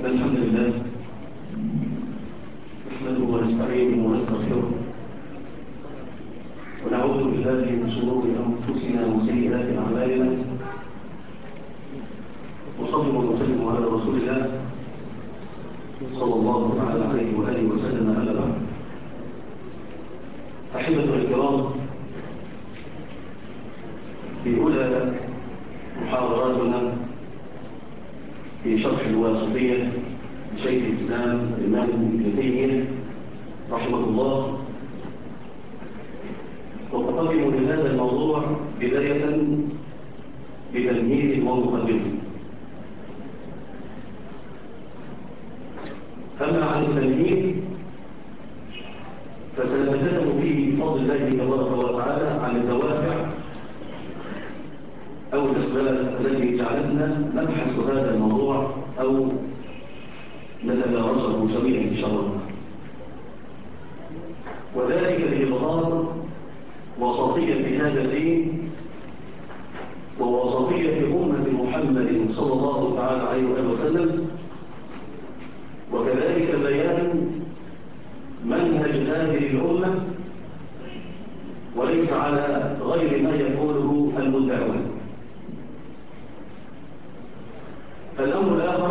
الحمد لله نحمده ونستعينه ونستغفره ونعوذ بالله من شرور انفسنا وسيئات اعمالنا وصلى وسلم على رسول الله صلى الله تعالى عليه واله وسلم. اما بعد، احبتنا الكرام، في اولى محاضراتنا في شرح الواسطية لشيخ الإسلام الإمام ابن تيمية رحمه الله، وأقدم لهذا الموضوع بداية بتمهيد ومقدمة. أما عن التمهيد فسنتكلم فيه بفضل الله تبارك وتعالى عن الدوافع أو الأسباب التي جعلتنا نبحث هذا الموضوع أو نتدارسه سويا إن شاء الله، وذلك لإظهار وسطية هذا الدين ووسطية أمة محمد صلى الله تعالى عليه وسلم، وكذلك بيان منهج هذه الأمة وليس على غير ما يقوله المدعون. الأمر الآخر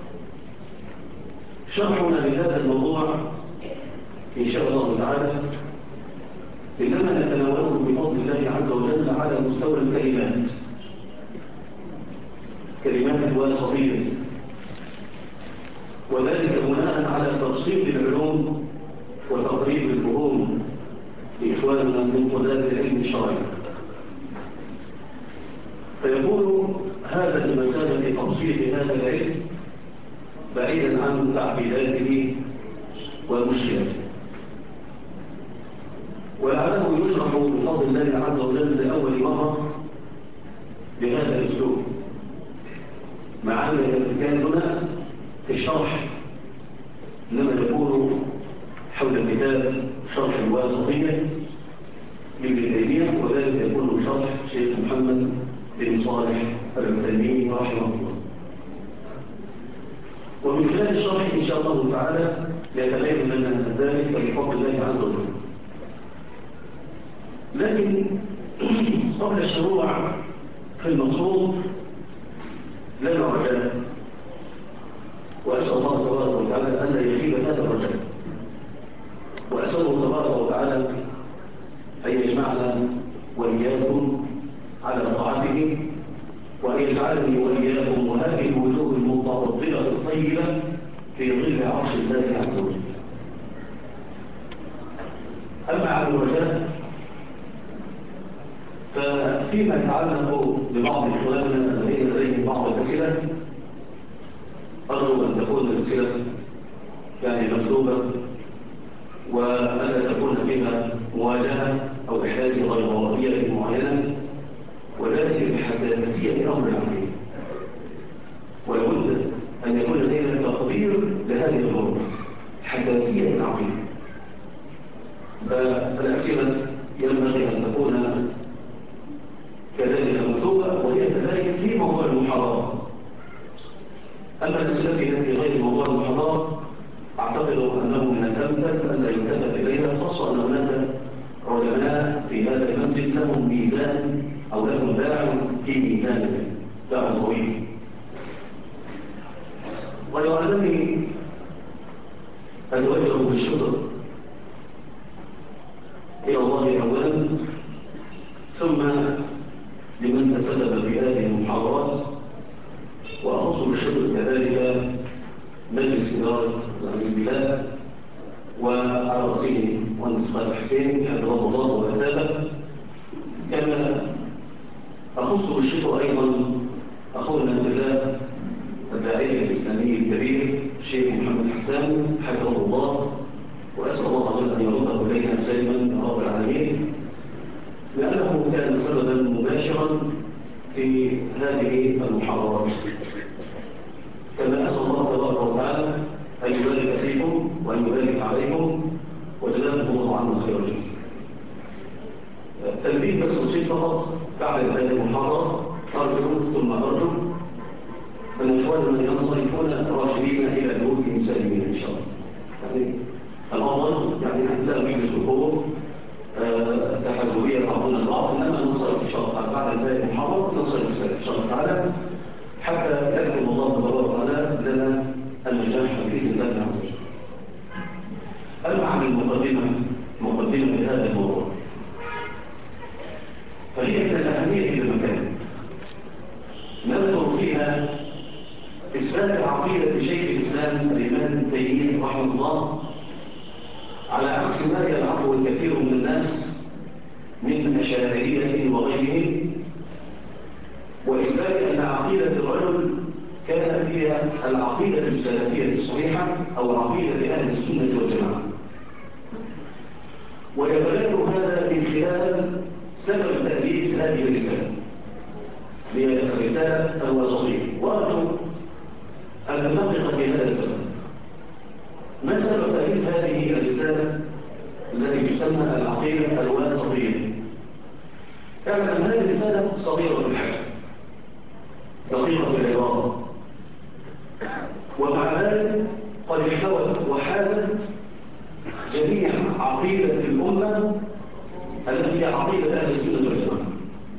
شرحنا لهذا الموضوع إن شاء الله تعالى إنما نتناوله بفضل الله عز وجل على مستوى كلمات الواسطية، وذلك بناء على تبسيط العلوم وتقريب الفهوم لإخواننا من طلاب العلم الشرعي، فيكون هذا بمثابة تبسيط هذا العلم بعيدا عن تعقيداته ومشكلاته، ولعله يشرح بفضل الله عز وجل لأول مرة بهذا الأسلوب، مع أن ارتكازنا في الشرح إنما يكون حول كتاب شرح الواسطية لابن تيمية، وذلك يكون شرح شيخ محمد بن صالح العثيمين رحمه الله. ومن خلال الشرح إن شاء الله تعالى يتبين لنا ذلك بفضل الله عز وجل. لكن قبل الشروع في المقصود لنا رجاء، وأسأل الله تبارك وتعالى أن لا يخيب هذا الرجاء، وأسأله تبارك وتعالى أن يجمعنا وإياكم على طاعته، وأن يجعلني وإياكم وهذه الوجوه المتفضلة الطيبة في ظل عرش الله عز وجل. أما عن الرجاء ففيما يتعلق ببعض إخواننا الذين لديهم بعض الأسئلة، أرجو أن تكون الأسئلة يعني مكتوبة وألا تكون فيها مواجهة أو إحداث غيرية معينة، وذلك بحساسية أمر العقيدة، ولابد أن يكون لدينا تقدير لهذه الأمور، حساسية العقيدة. فالأسئلة ينبغي أن تكون كذلك مكتوبة، وهي كذلك في موضوع المحاضرة. أما الأسئلة التي غير موضوع المحاضرة أعتقد أنه من الأمثل أن لا يلتفت إليها، خاصة أن هناك علماء في هذا المسجد لهم ميزان أو لهم باع في ميزانهم، باع طويل. ويعلمني أن أوجه بالشكر إلى الله أولا، ثم لمن تسبب في هذه المحاضرات، وأخص بالشكر كذلك مجلس إدارة العزيز بالله وعلى رأسه مهندس خالد حسين حفظه الله وأثابه، كما أخص بالشكر أيضا أخونا بالله الداعية الإسلامي الكبير الشيخ محمد حسان حفظه الله، وأسأل الله أن يرده إلينا سالما يا رب العالمين، لأنه كان سببا مباشرا في هذه المحاضرات. كما أسأل الله تبارك وتعالى أن يبارك فيكم وأن يبارك عليكم، وجزاكم الله عنا خير الجزاء. تنبيه بس بسيط فقط بعد هذه المحاضرة، أرجو ثم أرجو أن إخواننا ينصرفون راشدين إلى بيوتهم سالمين إن شاء الله. يعني الأفضل يعني لا نحدث الخوف تحزبية بعضنا البعض، إنما ننصرف إن شاء الله بعد انتهاء المحاضرة ننصرف إن شاء الله تعالى حتى يكتب الله تبارك وتعالى لنا النجاح بإذن الله عز وجل. أما عن مقدمة هذا الموضوع، فهي من الأهمية إلى مكان نذكر فيها إثبات عقيدة شيخ الإسلام الإمام ابن تيمية رحمه الله، على عكس ما يلعبه الكثير من الناس من أشاعرية وغيرهم، وإثبات أن عقيدة الرجل كانت هي العقيدة السلفية الصحيحة أو عقيدة أهل السنة والجماعة. ويتبين هذا من خلال سبب تأليف هذه الرسالة، هي الرسالة الوسطية، وأرجو أن ندقق في هذا السبب. ما سبب تأليف هذه الرسالة التي تسمى العقيدة الوسطية؟ اعلم أن هذه الرسالة صغيرة في الحجم، دقيقة في العبارة، ومع ذلك قد احتوت وحازت جميع عقيدة الأمة التي هي عقيدة أهل السنة والجماعة.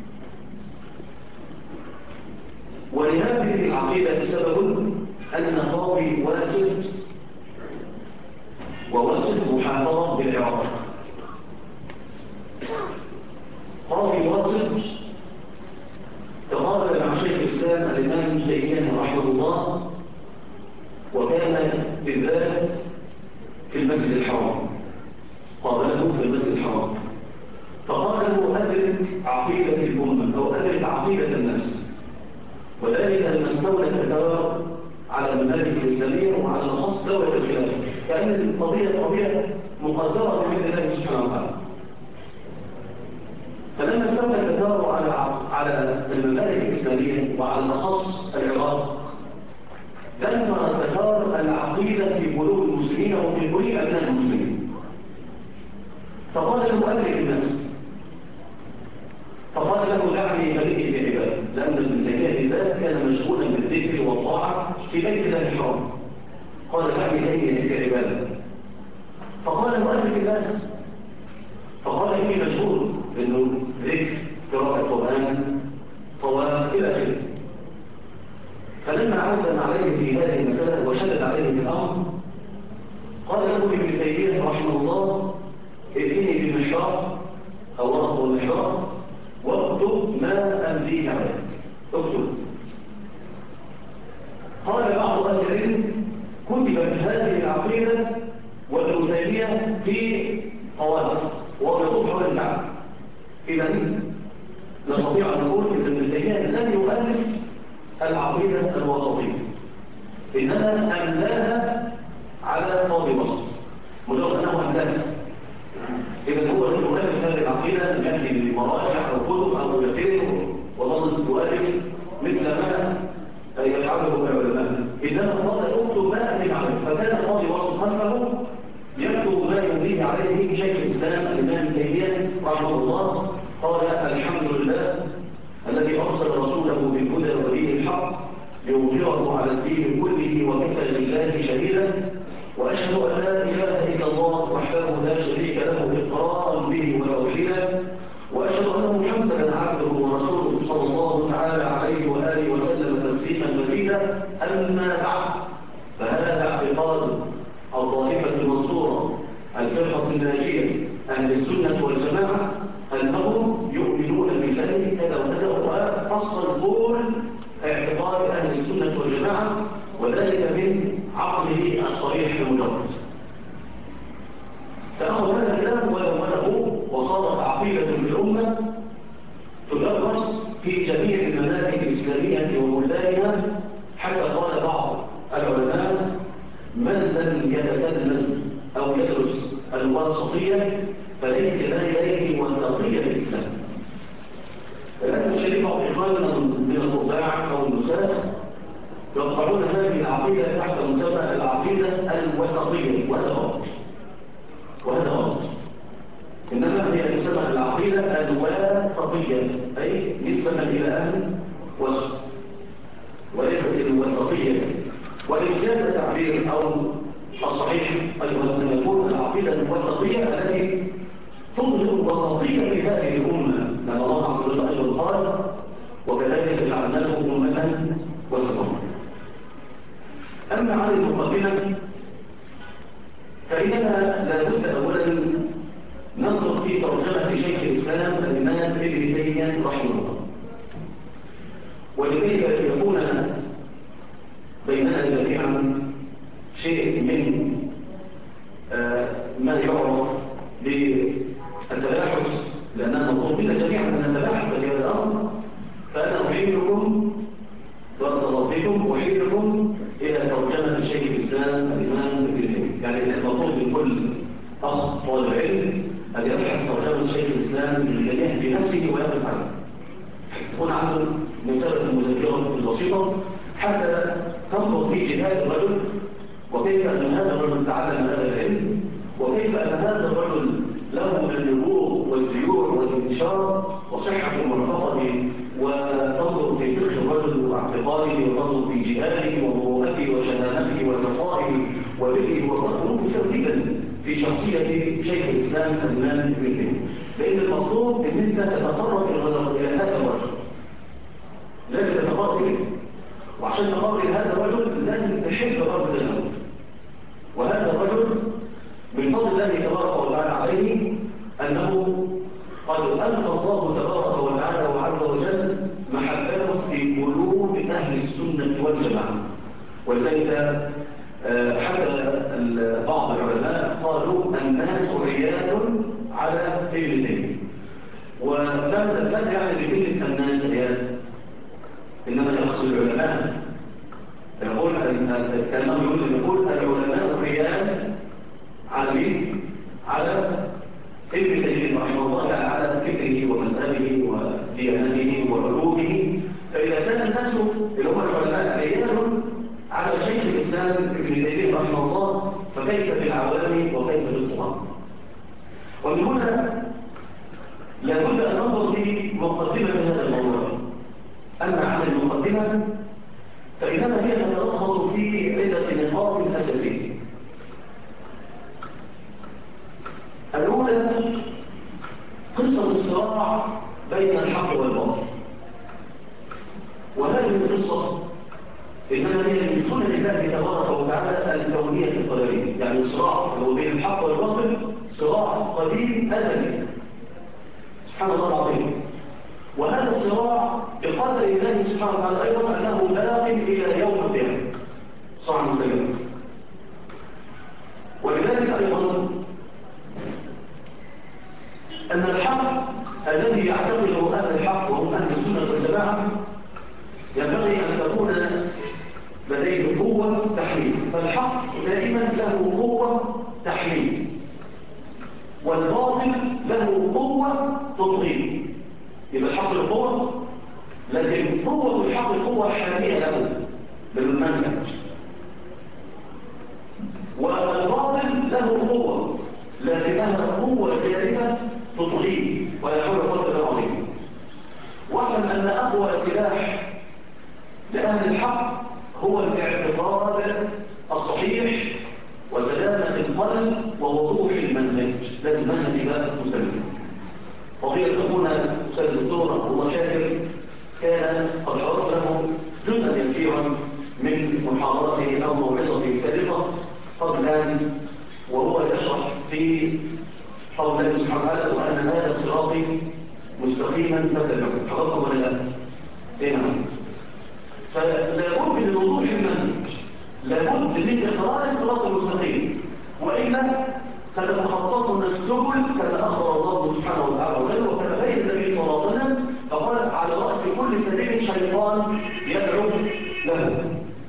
ولهذه العقيدة سبب أن قاضي واسط محافظة بالعراق، قاضي واسط تقابل مع شيخ الإسلام الإمام ابن تيمية رحمه الله، وكان بالذات في المسجد الحرام، قابله في المسجد الحرام، فقال له أدرك عقيدة الأمة أو أدرك عقيدة النفس، وذلك لما استولت الدولة على الممالك الإسلامية وعلى الأخص دولة الخلافة، لأن القضية قضية مقدرة بحد الله سبحانه وتعالى. فلما استولت الدولة على الممالك الإسلامية وعلى الأخص العراق، دمر التتار العقيدة في قلوب المسلمين وفي قلوب أبناء المسلمين، فقال له أدرك النفس، فقال له دعني فليه في عبادة، لأن ابن تيمية ذات كان مشغولا بالذكر والطاعة في بيت الله الحرام، قال دعني فليه في عبادة، فقال له أدرك الناس، فقال إني مشغول إنه ذكر قراءة قرآن طواف إلى آخره. فلما عزم عليه في هذه المسألة وشدد عليه في الأمر، قال له ابن تيمية رحمه الله ائتني بمحراب أو ورق المحراب واكتب ما أمليه عليك، اكتب. قال بعض أهل العلم كتبت هذه العقيدة وابن تيمية في طواف وهو يطوف حول الكعبة. إذن نستطيع أن نقول إن ابن تيمية لم يؤلف العقيدة الوسطية، إنما أملاها على قاضي مصر، مجرد أنه أملاها. إذن هو لم يؤلف هذه العقيدة يأتي بمراجع أو كتب أو يفير وظل يؤلف مثل ما يفعله العلماء، إنما قال اكتب ما أمليه عليه، فكان قاضي مصر خلفه يكتب ما يمليه عليه شيخ الإسلام الإمام ابن تيمية رحمه الله. قال الحمد لله الذي أرسل رسوله بالهدى ودين الحق ليظهره على الدين كله وكفى بالله شهيدا، وأشهد أن لا إله إلا الله وحده لا شريك له إقرارا به وتوحيدا، وأشهد أن محمدا عبده ورسوله صلى الله تعالى عليه وآله وسلم تسليما مزيدا. أما بعد، فهذا اعتقاد الطائفة المنصورة الفرقة الناجية أهل السنة والجماعة، أنهم يؤمنون بالله كذا وكذا، وفصل كل اعتقاد أهل السنة والجماعة، وذلك من عقله الصريح المجرد. فأخذ هذا الكلام ولونه وصارت عقيدة في الأمة تدرس في جميع الممالك الإسلامية وبلدانها، حتى قال بعض العلماء من لم يتلمذ أو يدرس الواسطية فليس لديه وسطية في الإسلام. للأسف الشديد بعض إخواننا من القطاع أو النساخ يقطعون هذه العقيدة تحت مسمى العقيدة الوسطية، وهذا غلط. إنما هي تسمى العقيدة الوسطية، أي نسبة إلى أهل وسط، وليست الوسطية، وإن جاز تعبير أو الصحيح أيضا أن يكون العقيدة الوسطية التي تظهر وسطية هذه الأمة، لأن الله عز وجل أيضا قال وكذلك جعلناكم أمة وسطا. أما عن المقدمة فإننا لابد أولا ننظر في ترجمة شيخ الإسلام الإمام ابن تيمية رحمه الله، ولكي يكون بيننا جميعا شيء من ما يعرف بالتباحث، لأننا مطلوب منا جميعا أن نتباحث في هذا الأمر، فأنا أحيلكم وأرضيكم أحيلكم إلى ترجمة شيخ الإسلام الإمام ابن تيمية. يعني المطلوب من كل أخ طالب علم أن يبحث ترجمة شيخ الإسلام ابن تيمية بنفسه ويقف عنه، تكون عنده مسألة المذاكرة البسيطة حتى تنظر في جهاد الرجل، وكيف أن هذا الرجل تعلم هذا العلم، وكيف أن هذا الرجل له النبوغ والزيور والانتشار وصحة المعتقد، وتنظر في فقه الرجل واعتقاده، وتنظر في جهاده ومروءته وشهامته وسخائه وبره وقدره سديدا في شخصية شيخ الإسلام الإمام ابن تيمية. لأن المطلوب أن أنت تتقرب إلى هذا الرجل، لازم تتقرب إليه، وعشان تقرب إلى هذا الرجل لازم تحب الرجل الأول. وهذا الرجل من فضل الله تبارك وتعالى عليه أنه قد ألقى الله تبارك وتعالى وعز وجل محبته في قلوب أهل السنة والجماعة. ولذلك حتى بعض العلماء قالوا الناس عيال على ابن تيمية. ولا يعني بكلمة الناس عيال، إنما يقصد العلماء. يقول كأنه يقول العلماء عيال على مين؟ على ابن تيمية رحمه الله، يعني على فكره ومذهبه وديانته وعلومه. فإذا كان الناس اللي هم العلماء عيال على شيخ الإسلام ابن تيمية رحمه الله، فكيف بالعوام وكيف بالطغاة؟ ومن هنا لابد أن ننظر في مقدمة هذا الموضوع. أما عن المقدمة فإنما هي تتلخص في عدة نقاط أساسية. الأولى قصة الصراع بين الحق والباطل، وهذه القصة إنما هي من سنن الله تبارك وتعالى الكونية القدرية. يعني الصراع اللي هو بين الحق والباطل صراع قديم أزلي، سبحان الله العظيم. وهذا الصراع بقدر الله سبحانه وتعالى أيضا أنه باق إلى يوم القيامة، صراع مستمر. ولذلك أيضا أن الحق الذي يعتقده أهل الحق وهم أهل السنة والجماعة ينبغي أن تكون لديه قوة تحميل. فالحق دائما له قوة تحميل، والباطل له قوة تطغير. يبقى الحق له قوة، لكن قوة الحق قوة حامية له للمنهج، والباطل له قوة لكنها قوة جارفة تطغيه ولا حول ولا قوة إلا بالله. واعلم أن أقوى سلاح لأهل الحق هو الاعتقاد الصحيح وسلامة القلب ووضوح المنهج. لازم منهج يبقى مستمر. فضيلة أخونا أستاذ الدكتور عبد الله شاكر كان قد حضرت له جزءا يسيرا من محاضرته أو موعظته السابقة قبل الآن، وهو يشرح في قول الله سبحانه وتعالى وأن هذا الصراط مستقيما فاتبعوه. حضرتم ولا لا؟ إيه نعم. فلا بد من وضوح المنهج، لا بد من إقرار الصراط المستقيم، وإلا ستتخططنا السبل كما أخبر الله سبحانه وتعالى وكما بين النبي صلى الله عليه وسلم فقال على رأس كل سبيل شيطان يدعو له.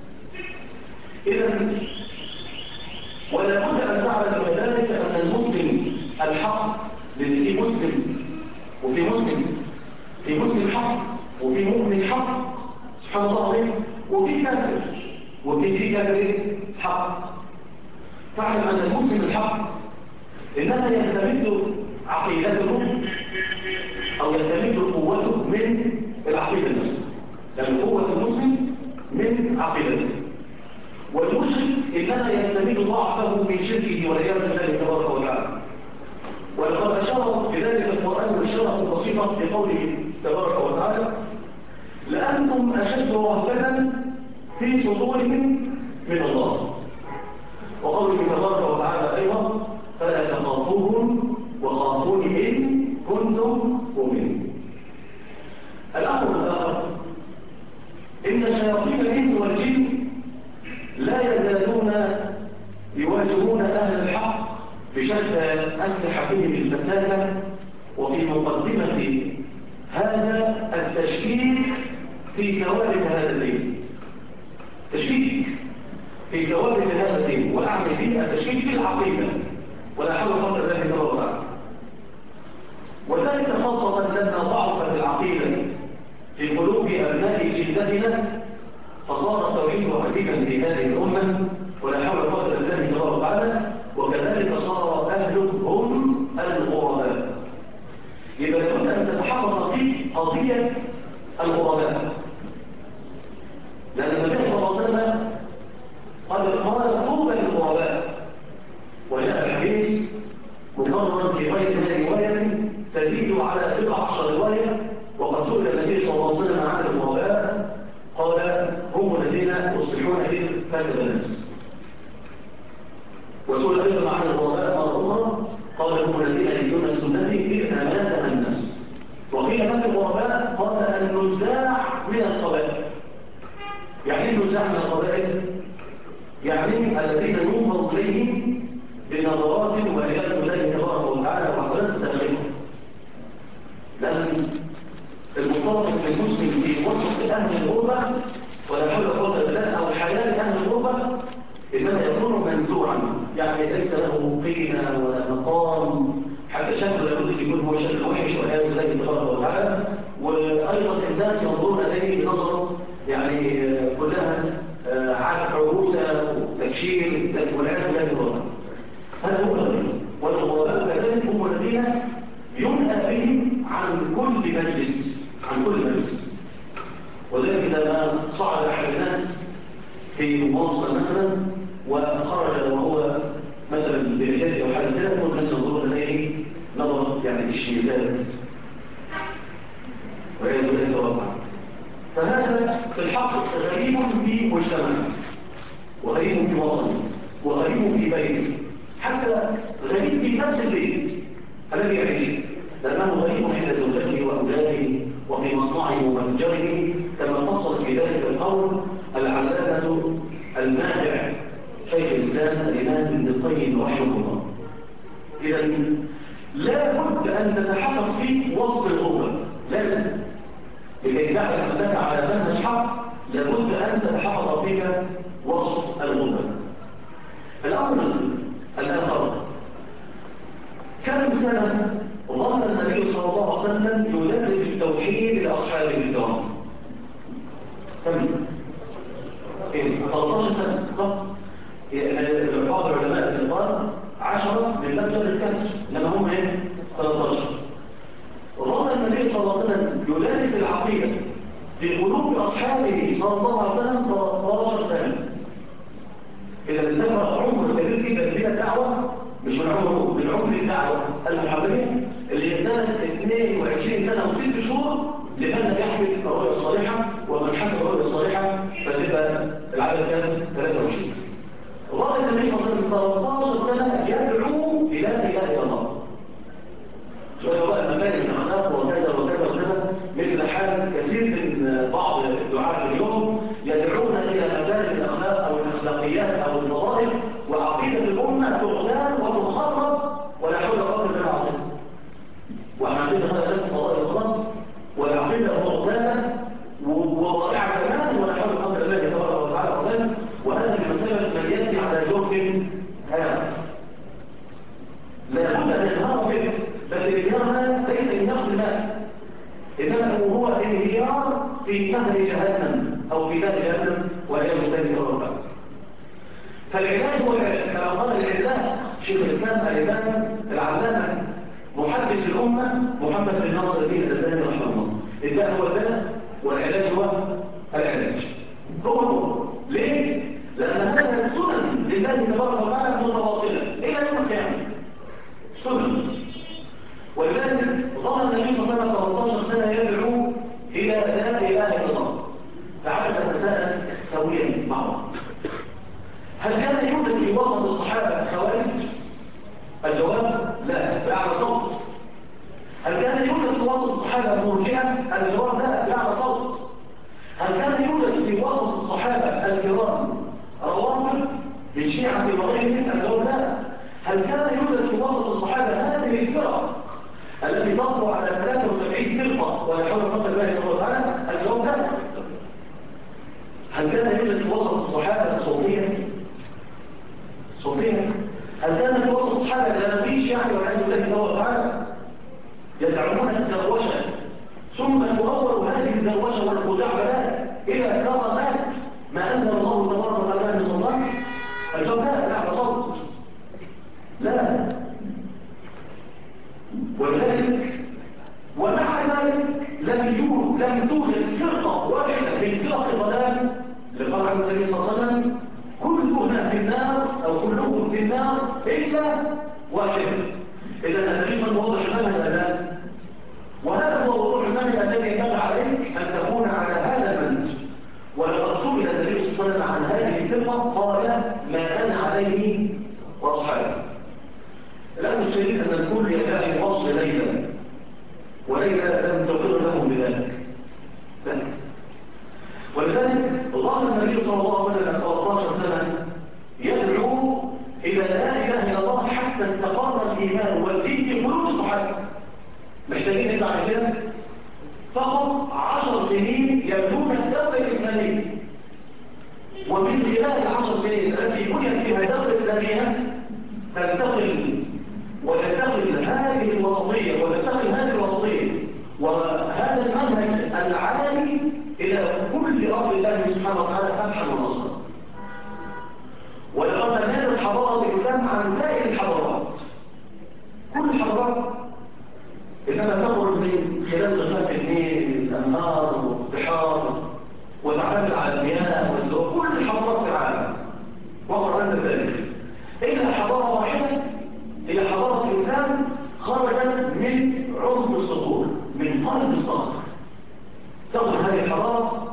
إذا ولا بد أن تعلم كذلك أن المسلم الحق، لأن في مسلم وفي مسلم، في مسلم حق وفي مؤمن حق سبحان الله العظيم، وفي كافر وفي كافر حق. فاعلم أن المسلم الحق إنما يستمد عقيدته أو يستمد قوته من العقيدة المسلمة، لأن قوة المسلم من عقيدته. والمشرك إنما يستمد ضعفه من شركه والعياذ بالله تبارك وتعالى. ولقد أشار بذلك القرآن إشارة بسيطة بقوله تبارك وتعالى: لأنتم أشد رهبة في صدورهم من الله. وقوله تبارك وتعالى أيضا: فلا تخافوهم وخافون إن كنتم مؤمنين. الأمر الآخر: إن شياطين الإنس والجن لا يزالون يواجهون أهل الحق بشتى أسلحتهم الفتاكة، وفي مقدمة هذا التشكيك في ثوابت هذا الدين. تشكيك في ثوابت هذا الدين، وأعني به التشكيك في العقيدة، ولا حول ولا قوة إلا بالله. وذلك خاصة لما ضعفت العقيدة في قلوب أبناء جلدتنا، فصار التوحيد عزيزا في هذه الأمة، ولا حول ولا قوة إلا بالله. وكذلك صار أهلهم الغرباء. يبقى لابد أن تتحقق في قضية الغرباء، لأن النبي صلى الله عليه وسلم قال طوبى للغرباء، وجاء الحديث مكررا في غير رواية تزيد على 11 رواية. وقد سئل النبي صلى الله عليه وسلم عن الغرباء قال: هم الذين يصلحون إذ فسد النفس. وسئل أيضا عن الغرباء مرة أخرى قال: هم الذين يجدون السنة إذ أماتها النفس. وقيل من الغرباء قال: النزاع من القبائل. يعني النزاع من القبائل يعني الذين ينظر إليهم بنظرات والعياذ بالله تبارك وتعالى وحضرات سابقة. لأن المفترض ان المسلم في وسط أهل الغربة ولا حول ولا قوة إلا بالله أو حياة أهل الغربة إنما يكون منزوعا، يعني ليس له قيمة ولا مقام، حتى شكله لابد يكون هو شكل وحش والعياذ بالله تبارك وتعالى. وأيضا الناس ينظرون إليه بنظرة يعني كلها عروسة وتكشير والعياذ بالله تبارك. هذا هو الغرباء. والغرباء كذلك هم الذين ينأى بهم عن كل مجلس، عن كل مجلس. وذلك لما صعد أحد الناس في مواصلة مثلا وخرج وهو مثلا برحلته أو حاجة كده، كل الناس ينظرون إليه نظر يعني اشمئزاز والعياذ بالله تبارك. فهذا في الحق غريب في مجتمعه، وغريب في وطنه، وغريب في بيته، حتى غريب في نفس البيت الذي يعيش، لأنه غريب عند زوجته وأولاده وفي مصنعه ومتجره، كما فصل في ذلك القول العلامة الماهر شيخ الإسلام الإمام ابن القيم رحمه الله. إذا لا بد أن تتحقق في وسط الغربة، لازم لكي تعرف أنك على منهج حق لابد أن تتحقق فيك وسط الغربة. الأمر الآخر: كم سنة ظل النبي صلى الله عليه وسلم يدرس التوحيد لأصحابه الكرام؟ كم؟ 13 سنة. بعض العلماء قال 10 من مبدأ الكسر، إنما هم 13. ظل النبي صلى الله عليه وسلم يدرس العقيدة في قلوب أصحابه صلى الله عليه وسلم 13 سنة. إذا استفرق عمر كبير جدا من الدعوة، مش من عمره، من عمر الدعوة المحمدية اللي ابتدت 22 سنة و6 شهور لمن لم يحسب الرؤية الصالحة، ومن حسب الرؤية الصالحة فتبقى العدد كان 23 سنة. ظل النبي صلى الله عليه وسلم 13 سنة يدعو إلى لا إله إلا الله. شوية بقى مكان من أخلاق وكذا وكذا وكذا، مثل حال كثير من بعض الدعاة اليوم يدعون إلى مكان الأخلاق أو الأخلاقيات أو الفضائل، وعقيدة الأمة تغتال وتخرب ولا حول ولا قوة إلا بالله. وعقيدة هذا بس فضائل خلاص، والعقيدة مغتالة وضائعة تماما ولا حول ولا قوة إلا بالله تبارك وتعالى. وهذا بمثابة من يأتي على جرف هام لا بد أن ينهار به، بس الانهيار هذا ليس انهيار في الماء، إنما هو انهيار في نهر جهنم أو في نار جهنم والعياذ بالله تبارك. فالعلاج هو كما قال العلاج شيخ الإسلام الإمام العلامة محدث الأمة محمد بن ناصر الدين الألباني رحمه الله. الداء هو الداء والعلاج هو العلاج. هو ليه؟ لأن هذا السنن لله تبارك وتعالى متواصلة إلى يوم القيامة. سنن. ولذلك ظل النبي صلى الله عليه وسلم 13 سنة يدعو إلى لا إله إلا الله. تعال نتساءل سويا مع بعض. هل كان يوجد في وسط الصحابة خوارج؟ الجواب لا، بأعلى صوت. هل كان يوجد في وسط الصحابة مرجئة؟ الجواب لا، بأعلى صوت. هل كان يوجد في وسط الصحابة الكرام روافض للشيعة وغيرهم؟ الجواب لا. هل كان يوجد في وسط الصحابة هذه الفرق التي تطلع على 73 فرقة ولا حول ولا قوة إلا بالله تعالى؟ الجواب لا. هل كان يوجد في وسط الصحابة الصوفية؟ صوفية؟ هل كان في وسط الصحابة الأنبيش يعني والعياذ بالله تعالى يزعمون الدروشة ثم تؤول هذه الدروشة والخزعبلات إلى كرامات ما أنزل الله تبارك وتعالى من سلطان؟ الجواب لا، لا صوت. لا. ولذلك ومع ذلك لم توجد فرقة واحدة من فرق الضلال لقال عن النبي صلى الله عليه وسلم كلنا في النار أو كلهم في النار إلا واحد. إذا النبي صلى الله عليه وسلم واضح الآن، وهذا هو وضوح المنهج الذي ينبغي عليك أن تكون على هذا المنهج. ولقد سئل النبي صلى الله عليه وسلم عن هذه الفرقة قال ما أنا عليه وأصحابي. للأسف الشديد أن الكل يدعي وصل ليلى وليلى لم تقر لهم بذلك. ولذلك ظل النبي صلى الله عليه وسلم 13 سنة يدعو إلى لا إله إلا الله حتى استقر الإيمان والدين في قلوب الصحابة. محتاجين إيه بعد كده؟ فقط 10 سنين يبنون الدولة الإسلامية، ومن خلال ال10 سنين التي بنيت فيها الدولة الإسلامية تنتقل وتنتقل هذه الوسطية وهذا المنهج العالي إلى كل أرض الله سبحانه وتعالى فتحا ونصرا. ولقد تميزت حضارة الإسلام عن سائر الحضارات. كل الحضارات إنما تخرج من خلال غفاف النيل، الأنهار والبحار وتعامل على المياه والزروع. كل الحضارات في العالم وقرأ أنت التاريخ إلا حضارة واحدة هي حضارة الإسلام خرجت من عمق الصخور، من قلب الصخر. تخرج هذه الحضارة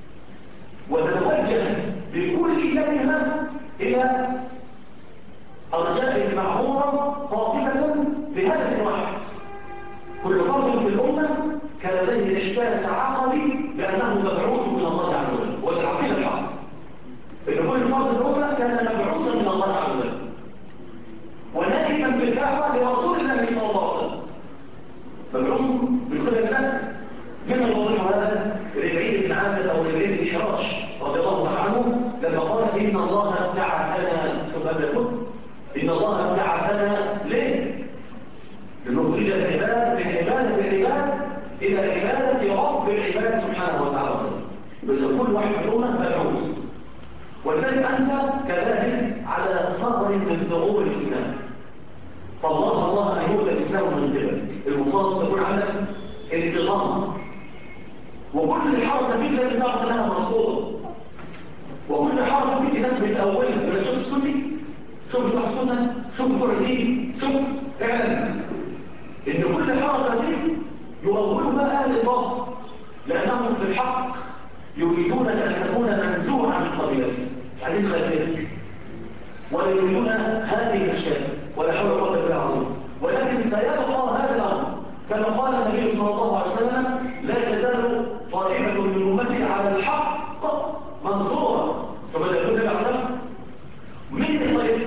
وتتوجه بكل كلمها إلى أرجاء المعمورة قاطبة بهدف واحد. كل فرد في الأمة كان لديه إحساس عقلي بأنه مبعوث من الله عز وجل، وهذا العقيدة الحق. إن كل فرد في الأمة كان مبعوثا من الله عز وجل ونائبا بالدعوة لرسول الله صلى الله عليه وسلم. مبعوث من قبل الله. من الوضيح هذا ربعين بن عامر أو ربعين بن حراش رضي الله تعالى عنه لما قال إن الله ابتعثنا ثم يقول إن الله ابتعثنا ليه؟ لنخرج العباد من عبادة العباد إلى عبادة رب العباد سبحانه وتعالى. بس كل واحد في الأمة مبعوث. ولذلك أنت كذلك على صدر من ثغور الإسلام. فالله أن يؤتى الإسلام من قبلك. المفروض تكون عندك انتظام، وكل حركة فيك لازم تعرف انها مرصوده، وكل حركة فيك ناس بتأولها. ولا شوف السني، شوف بتوع السنة، شوف بتوع الدين، شوف فعلا ان كل حركة فيك يؤولها اهل الباطل، لانهم في الحق يريدونك ان تكون منزوعا من قبيلتك، مش عايزين خلفيتك، ولا يريدون هذه الاشياء ولا حول ولا قوه الا بالله. ولكن سيبقى هذا الامر كما قال النبي صلى الله عليه وسلم لا تزال طائفة من أمتي على الحق منصورة. فبدأ يقول لك أعلم من الطائفة؟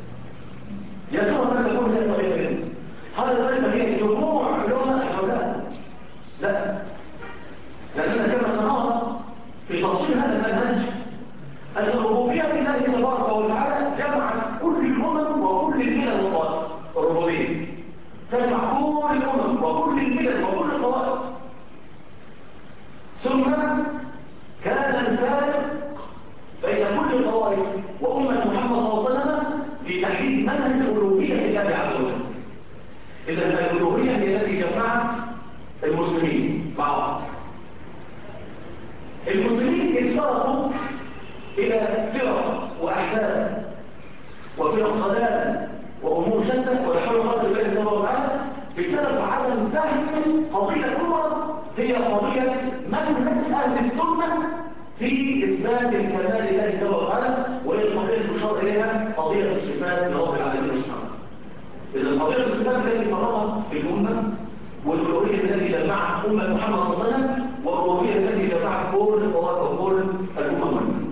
يا ترى ما تكون هي الطائفة؟ هذا الطائفة هي جموع علماء الحولات. لا، لأننا كما سنرى في تفصيل هذا المنهج أن الربوبية لله تبارك وتعالى جمعت كل الأمم وكل الملل والطوائف. الربوبية تجمع كل الأمم وكل الملل وكل الطوائف. ثم كان الفارق بين كل الطوائف وأمة محمد صلى الله عليه وسلم في تحديد منهج الألوهية لله عز وجل. إذا الألوهية هي التي جمعت المسلمين مع بعض. المسلمين افترقوا وأحزاب وفرق ضلال وأمور شتى ولا حول ولا قوة إلا بالله تبارك وتعالى بسبب عدم فهم قضية كبرى هي قضية منهج أهل السنة في إثبات الكمال لله تبارك وتعالى، وهي القضية المشار إليها قضية الصفات لرب العالمين سبحانه. إذا قضية الصفات التي فرضها الأمة، والألوهية التي جمعت أمة محمد صلى الله عليه وسلم، والربوبية التي جمعت كل الطوائف وكل الأمم.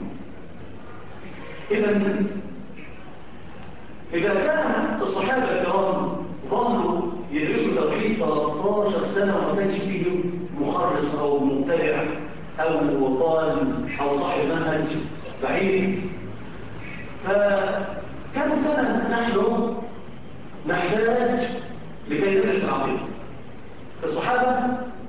إذا كان الصحابة الكرام ظلوا يدرسوا توحيد 13 سنة وما كانش فيه مخرص أو مبتدع أو ضال أو صاحب منهج بعيد، فكم سنة نحن نحتاج لكي ندرس العقيدة؟ الصحابة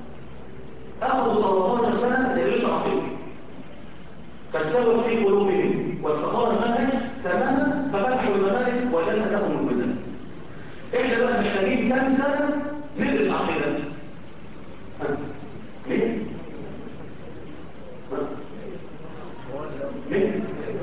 أخذوا 13 سنة يدرسوا العقيدة فاستوت في قلوبهم واستقر المنهج تماما ففتحوا الممالك وجنة لهم من كلها. احنا بقى محتاجين كم سنة ندرس عقيدة؟ ليه؟ ليه؟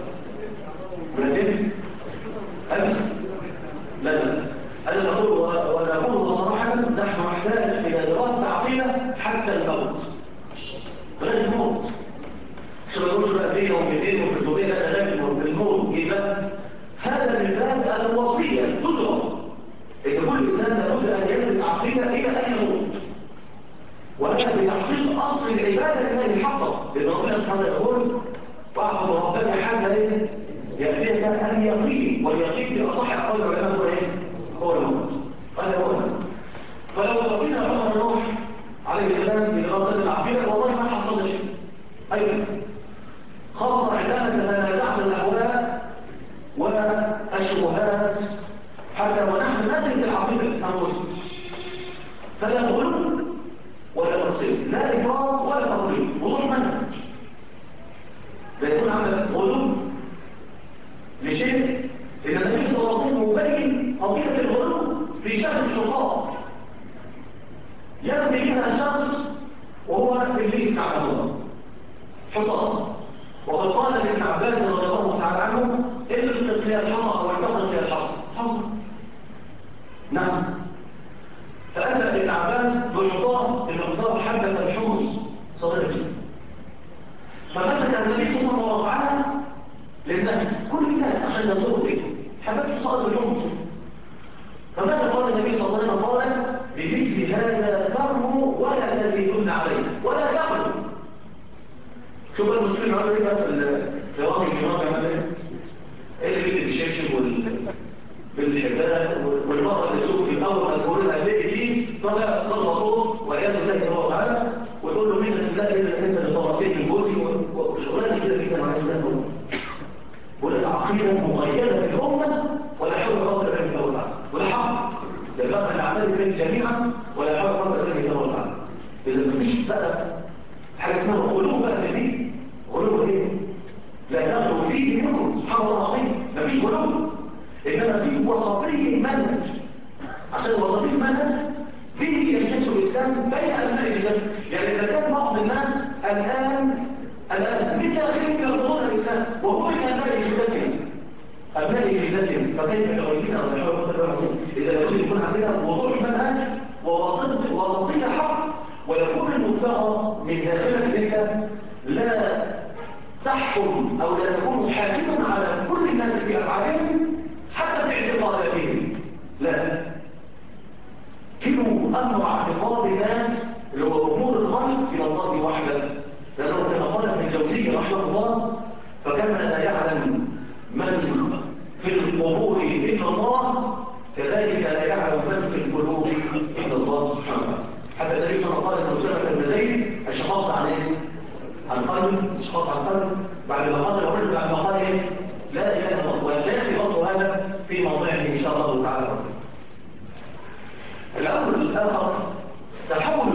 ولكن أبس لا أنا أقول وأقول بصراحة نحن نحتاج إلى دراسة عقيدة حتى الموت غير الموت. شغلوش بقى 100 و200 و300 لا لازم الموت يبقى هذا من باب الوصية تجرى إن كل إنسان لابد أن يدرس عقيدة إلى أن يموت، وهذا بتحقيق أصل العبادة لله الحقة، لأن ربنا سبحانه يقول واعبد ربك حتى يأتيك اليقين، واليقين بأصح أقوال العلماء هو إيه؟ هو الموت. هذا هو الموت. فلو تعطينا عمر نوح عليه السلام في دراسة العقيدة والله ما حصل شيء. أيضا خاصة عندما تتنازعنا الأهواء والشبهات حتى ونحن ندرس العقيدة أنفسنا، فلا غلو ولا تقصير، لا إفراط ولا تفريط، وضوح منهج. لا يكون عندك غلو لشيء إن النبي صلى الله عليه وسلم مبين قضية الغلو في شأن الحصار يرمي بها شخص وهو إبليس كعب الله حصار. وقد قال ابن عباس رضي الله تعالى عنه القط فيها الحصى او التقط فيها الحصى حصى. نعم. فأتى ابن عباس بحصار بمقدار حبة الحمص صغيرة جدا، فمسك النبي صلى الله عليه وسلم للناس كل الناس عشان ينظروا به حبة حصار الحمص. فماذا قال النبي صلى الله عليه وسلم؟ قال بمثل هذا فرموا ولا تزيدون عليه ولا تقلوا. شوف المسلمين عملوا ايه بقى في الواقع الكرام عملوا ايه اللي بيدي بالشبشب بالحذاء والمرة اللي تشوف في الاول هتقول لها ليه ابليس طلع صوت وعياذ بالله تبارك وتعالى وتقول له مين بالله الا انت اللي طلعتني من جوزي وشغلانه كده جدا مع الناس. بقول العقيده مغيره في الامه ولا حول ولا قوه الا بالله تبارك وتعالى ولا حق لا بقى الاعمال بين جميعا ولا حول ولا قوه الا بالله تبارك وتعالى. اذا مفيش بقى حاجه اسمها غلو بقى في الدين. غلو ايه؟ لا يغلو فيه منكم سبحان الله العظيم. مفيش غلو انما في وسطيه منهج. عشان وسطيه المنهج فيه ينكسر الاسلام بين ابناء الجنه. يعني اذا كان بعض الناس الان من داخلهم يرفضون الاسلام وهم من ابناء جلدتهم فكيف يعرفون ولا يحاولون قدر العظيم؟ اذا لابد يكون عندنا وضوح منهج ووسطيه حق، ويكون المبتغى من داخلك انك لا تحكم او لا تكون حاكما على كل الناس في افعالهم حتى في اعتقاداتهم. لا، كلوا امر اعتقاد الناس اللي هو امور القلب الى الله وحده. لانه كما قال ابن الجوزي رحمه الله فكما لا يعلم من في القبور الا الله كذلك لا يعلم من في القلوب الا الله سبحانه وتعالى. حتى النبي صلى الله عليه وسلم قال لأسامة بن زيد اشخاص عن ايه؟ عن قلب، اشخاص عن قلب بعد ما قال الرجل بعد ما قال ايه؟ لا اله الا الله. وسياتي برضه هذا في موضعه ان شاء الله تعالى. الامر الاخر تحول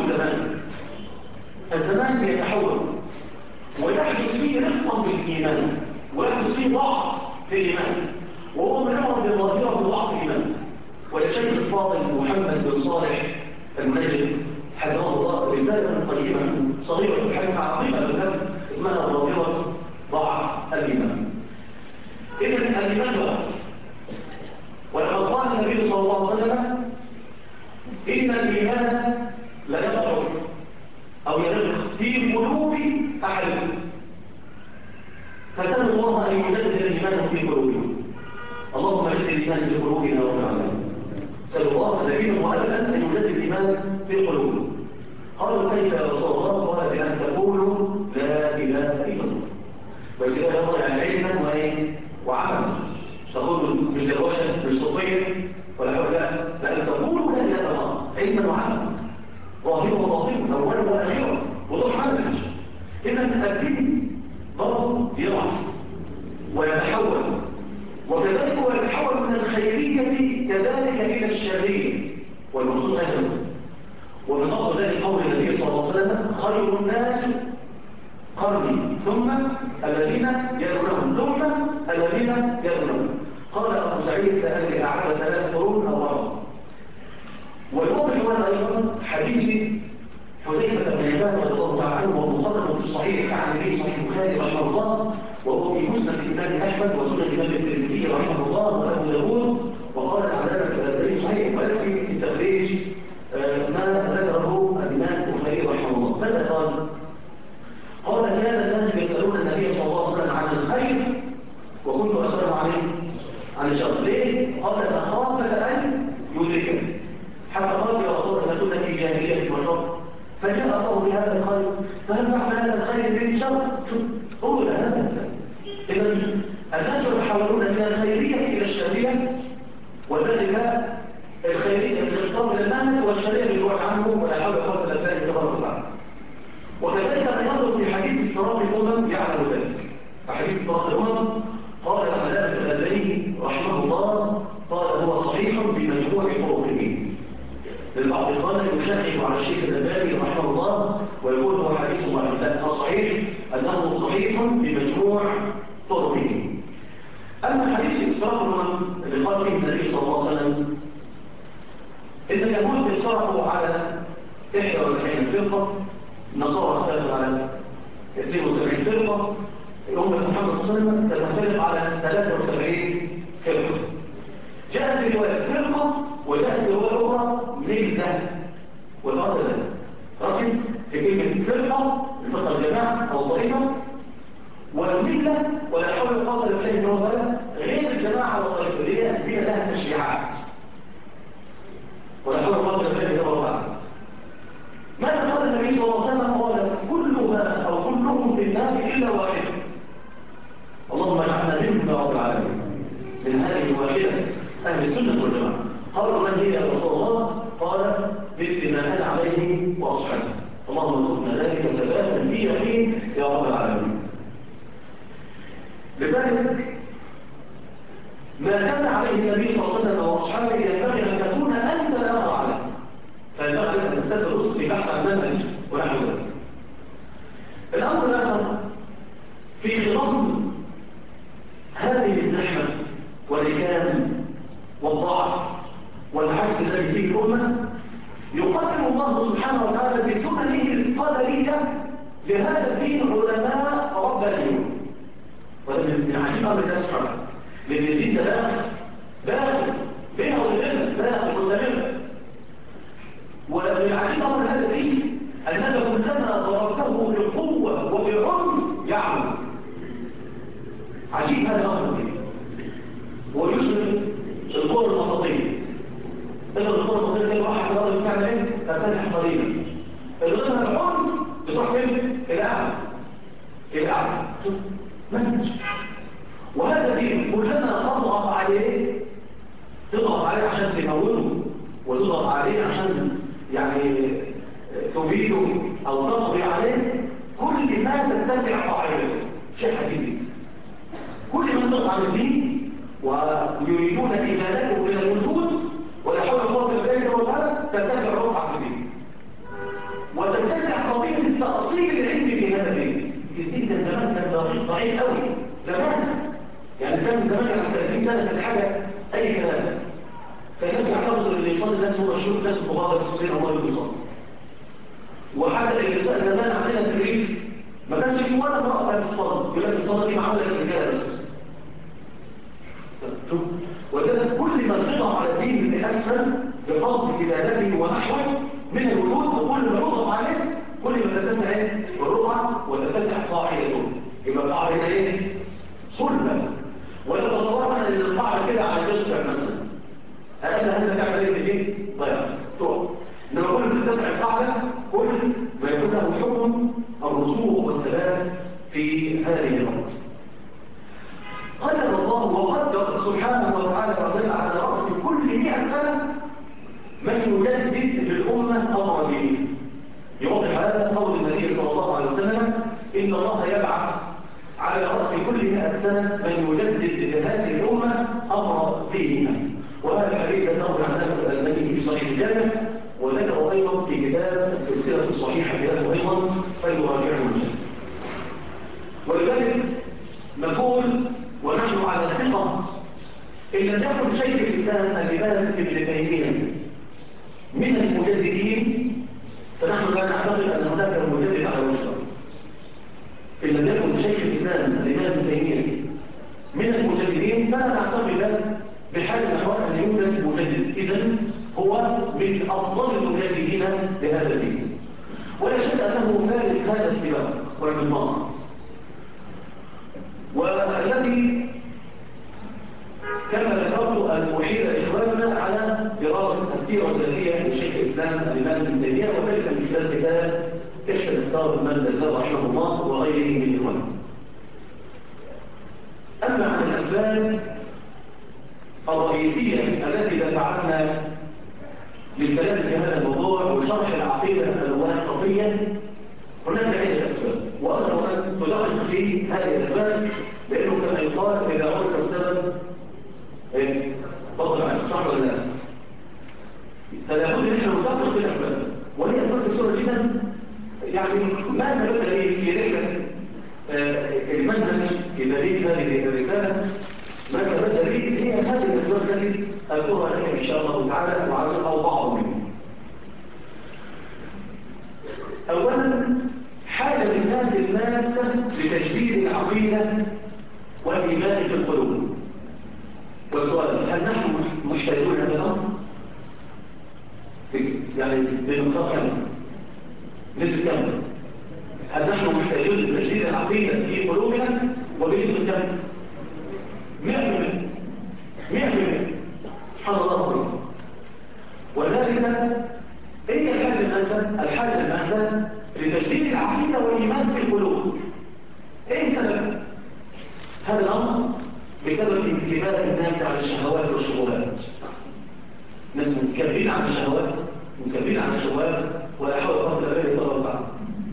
الزمان يتحول ويحدث فيه رقه في الايمان ويحدث فيه ضعف في الايمان، وهو منعهم بظاهره ضعف الايمان. والشيخ الفاضل محمد بن صالح المنجد حفظه الله رساله قيمه صغيره بحجم عظيمه بالنفس اسمها ظاهره ضعف الايمان. أن يجدد الإيمان في قلوبنا. اللهم جدد الإيمان في قلوبنا رب العالمين. سأل الله دائما وأبدا أن يجدد الإيمان في قلوبنا. قالوا كيف يا رسول الله؟ قال بأن تقولوا لا إله إلا الله. بس لا يضع يعني علما وعملا. مش تقولوا مش دروشة مش صوفية ولا حول لا أن تقولوا لا إله إلا الله علما وعملا. ظاهرا وباطنا أولا وآخرا وضوح منهج. إذا الدين برضه يضعف ويتحول، وكذلك هو يتحول من الخيرية كذلك إلى الشرية والمقصود أجل. وبفضل ذلك قول النبي صلى الله عليه وسلم خير الناس قرني ثم الذين يلونهم ثم الذين يلونهم. قال أبو سعيد لا أدري أعد 3 قرون أو 4. والوضع هذا أيضا حديث حذيفة بن اليمان رضي الله تعالى عنه ومخرج في الصحيح عن النبي صحيح البخاري رحمه الله، وهو في مسند الإمام أحمد وسنن الإمام الترمذي رحمه الله وأبو داوود، وقال العلامة الألباني صحيح، ويكفي في التخريج ما ذكره الإمام البخاري رحمه الله. ماذا قال؟ قال كان الناس يسألون النبي صلى الله عليه وسلم عن الخير وكنت أسأله عن الشر. ليه؟ قال فخافة أن يدركني، حتى قال يا رسول الله كنا في جاهلية وشر فجاء الله بهذا الخير، فهل بعد هذا الخير من شر؟ قول هذا. إذا الناس يتحولون من الخيرية إلى الشرية، وذلك الخيرية بالاختار إلى المعنى والشرية بالبعد عنه ولا حول ولا قوة إلا بالله تبارك وتعالى. وكذلك أيضا في حديث افتراق الأمم يعلم ذلك. حديث افتراق الأمم قال العلامة الألباني رحمه الله قال هو صحيح بمجموع طرقه. البعض قال يشكك على الشيخ الألباني رحمه الله ويقول هو حديث ضعيف. لا، الصحيح أنه صحيح بمجموع طرقه. أما حديث افتراق الأمم اللي قال فيه النبي صلى الله عليه وسلم إن اليهود افترقوا على 71 فرقة، النصارى اختلفوا على 72 فرقة، الأمة محمد صلى الله عليه وسلم ستختلف على 73 فرقة. جاءت في رواية فرقة وجاءت في رواية أخرى ملة. والأرض ذلك ركز في كلمة فرقة، الفرقة الجماعة أو الطائفة، والملة ولا حول ولا قوة إلا بالله غير الجماعة والطائفة اللي هي الملة لها تشريعات ولا حول ولا قوة إلا بالله. ماذا قال النبي صلى الله عليه وسلم؟ قال كلها أو كلهم في النار إلا واحدة. اللهم اجعلنا منهم يا رب العالمين من هذه الواحدة أهل السنة والجماعة. قالوا من هي يا رسول الله؟ قال مثل ما أنا عليه وأصحابي. اللهم ارزقنا ذلك ثباتا في يقين يا رب العالمين. لذلك ما كان عليه النبي صلى الله عليه وسلم وأصحابه ينبغي أن تكون أنت الآخر عليه، فينبغي أن تستبدل الرسل في بحث عن منهج ونحو ذلك. الأمر الآخر في خضم هذه الزحمة والركام والضعف والعجز الذي فيه الأمة يقدم الله سبحانه وتعالى بسننه القدرية لهذا الدين علماء ربانيون. وده من عجيب أمر الله سبحانه، لأن الدين ده باخر بينه وبين باخر مستمر. ومن عجيب أمر هذا الدين أنك كلما ضربته بقوة وبعنف يعمل. عجيب هذا الأمر الدين ويشبه القوة المطاطية. إذا القوة المطاطية كان واحد في الأرض بتعمل إيه؟ ترتفع قليلا. الغنى العنف بتروح فين؟ إلى أعلى منهج. وهذا الدين كلما تضغط عليه تضغط عليه عشان تموته وتضغط عليه عشان يعني تبيده أو تقضي عليه، كل ما تتسع قاعدته. شيء حديث كل من تضغط على الدين ويريدون إزالته من الوجود ولا حول ولا قوة إلا بالله وتعالى تتسع رقعة في الدين وتتسع قضية التأصيل العلمي في هذا الدين. الدين كان زمان كان ضعيف قوي زمان، يعني كان زمان يعني 30 سنة كان حاجة أي كلام. كان الناس يعتقد ان اللي يصلي الناس هو الشيوخ، الناس الكبار بس سيدنا الله يصلي. وحتى النساء زمان عندنا في الريف ما كانش في ولا امرأة كانت تصلي، يقول لك الصلاة دي معمولة للرجالة بس. وذلك كل من يضغط على الدين لأسفل بقصد إزالته ونحوه من الوجود، وكل ما يضغط عليه كل ما تتسع الرقعة وتتسع قاعدته. يبقى قاعدة ايه؟ سلة سبحانه وتعالى وجل على رأس كل 100 سنة من يجدد للأمة أمر دينها. يوضح هذا قول النبي صلى الله عليه وسلم: إن الله يبعث على رأس كل 100 سنة من يجدد لهذه الأمة أمر دينها. وهذا الحديث ذكره عن النبي في صحيح الجامع، وذكره أيضا في كتاب السلسلة الصحيحة له أيضا، فليراجعه الجامع. ولذلك نقول ونحن على ثقة إن لم يكن شيخ الإسلام الإمام ابن تيمية من المجددين فنحن لا نعتقد أن هناك مجدد على وجه الأرض. إن لم يكن شيخ الإسلام الإمام ابن تيمية من المجددين فلا نعتقد بحال الأحوال أن يوجد مجدد. إذن هو من أفضل المجددين لهذا الدين، ولا شك أنه فارس هذا السباق والمضمار، والذي كما ذكرت أن أحيل إخواننا على دراسة السيرة الذاتية لشيخ الإسلام الإمام ابن تيمية، وذلك من خلال كتاب كشف الأستار من البزار رحمه الله وغيره من إخوانه. أما عن الأسباب الرئيسية التي دفعتنا للكلام في هذا الموضوع وشرح العقيدة الواسطية، هناك عدة أسباب، وأرجو أن تدقق في هذه الأسباب، لأنه كما يقال إذا عرف السبب بطل عنه، صح ولا لا؟ فلا بد ان احنا ندقق في الأسباب، وهي أسباب كثيرة جدا. يعني ما تبدأ لي في رحلة المنهج في تاريخ هذه الرسالة، ما تبدأ لي هي هذه الأسباب التي أذكرها لك إن شاء الله تعالى وعزل أو بعض منها. أولا، حاجة الناس الماسة لتجديد العقيدة والإيمان في القلوب. والسؤال: هل نحن محتاجون هذا الأمر؟ يعني بمقدار كم؟ نسبة كم؟ هل نحن محتاجون لتجديد العقيدة في قلوبنا وبنسبة كم؟ 100%. 100%. سبحان الله العظيم. ولذلك ايه الحاجة الماسة؟ الحاجة الماسة لتجديد العقيدة والإيمان في القلوب. ايه سبب هذا الأمر؟ بسبب انكباب الناس على الشهوات والشبهات. الناس متكبرين عن الشهوات، متكبرين عن الشهوات، ولا حول ولا قوة إلا بالله طبعا بعض.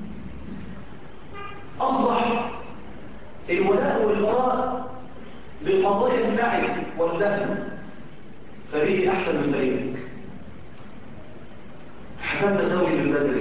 أصبح الولاء والبراء للقضايا اللعب واللهو، فريق أحسن من فريقك، حسنت الدوري للبدري،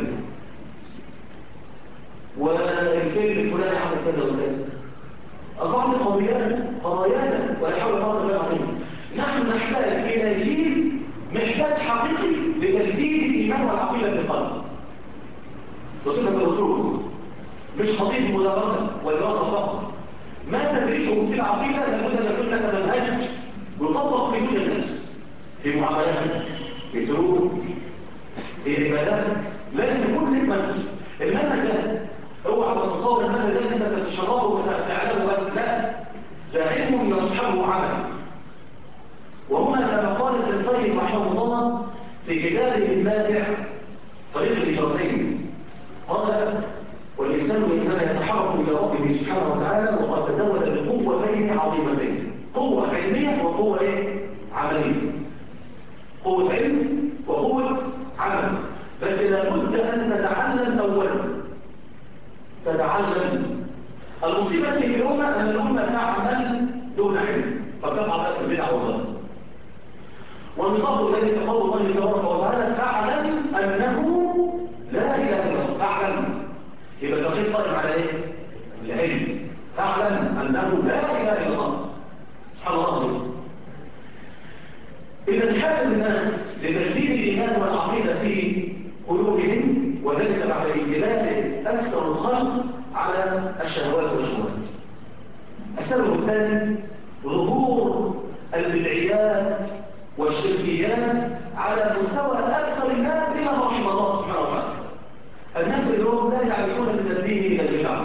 والفيلم الفلاني عمل كذا وكذا. أصبحت قضايانا ولا حول ولا قوة إلا بالله. نحن نحتاج إلى جيل محتاج حقيقي لتجديد الإيمان والعقيدة في القلب. وصفة الرسول مش خطيب مدرسة ودراسة فقط. ما تدرسه في العقيدة لابد أن يكون لك منهج يطبق في كل الناس، في معاملاتك، في سلوكك، في عباداتك. لازم يكون لك منهج. المنهج ده اوعى تتصور المنهج ده انت تتشربه وتتعلمه بس، لا، ده علم يصحبه عمل. وهنا كما قال ابن القيم رحمه الله في كتابه الماتع طريق الهجرتين، قال: والإنسان إنما يتحرك إلى ربه سبحانه وتعالى وقد تزود بقوتين عظيمتين، قوة علمية وقوة عملية. قوة علم وقوة عمل. بس لابد أن تتعلم أولا، تتعلم. المصيبة في الأمة أن الأمة تعمل دون علم، فتقع بقى في البدع والضلال. والنظام ذلك قول الله تبارك وتعالى: فاعلم أنه لا إله إلا الله. فاعلم، يبقى التوحيد قائم على ايه؟ العلم. فاعلم أنه لا إله إلا الله. سبحان الله العظيم. إذا حاجة الناس لتجديد الإيمان والعقيدة في قلوبهم، وذلك بعد انقلاب أكثر الخلق على الشهوات والشهوات. السبب الثاني: ظهور البدعيات والشركيات على مستوى أكثر الناس إلى رحمة الله سبحانه وتعالى. الناس اليوم لا يعرفون من الدين إلى البدع.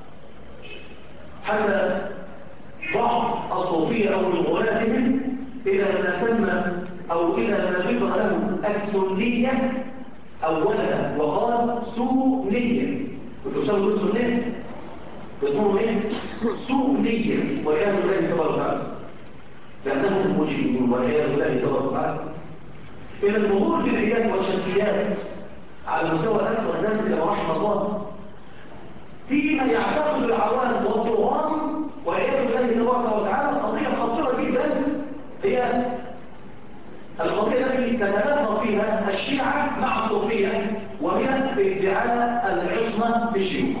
حتى بعض الصوفية أو من غلاتهم إذا ما سمى أو إذا ما ذكر له السنية أولها وقال سنية. كنتوا بسموا سنية؟ بسموا إيه؟ سنية، والعياذ بالله تبارك وتعالى. لا، مجرمون والعياذ بالله تبارك وتعالى. إلى الظهور بالعياد والشركيات على مستوى أكثر الناس كما رحم الله فيما يعتقد العوام والطغاة والعياذ بالله تبارك وتعالى قضية خطيرة جدا، هي القضية التي تتناقض فيها الشيعة مع الصوفية، وهي ادعاء العصمة في الشيوخ.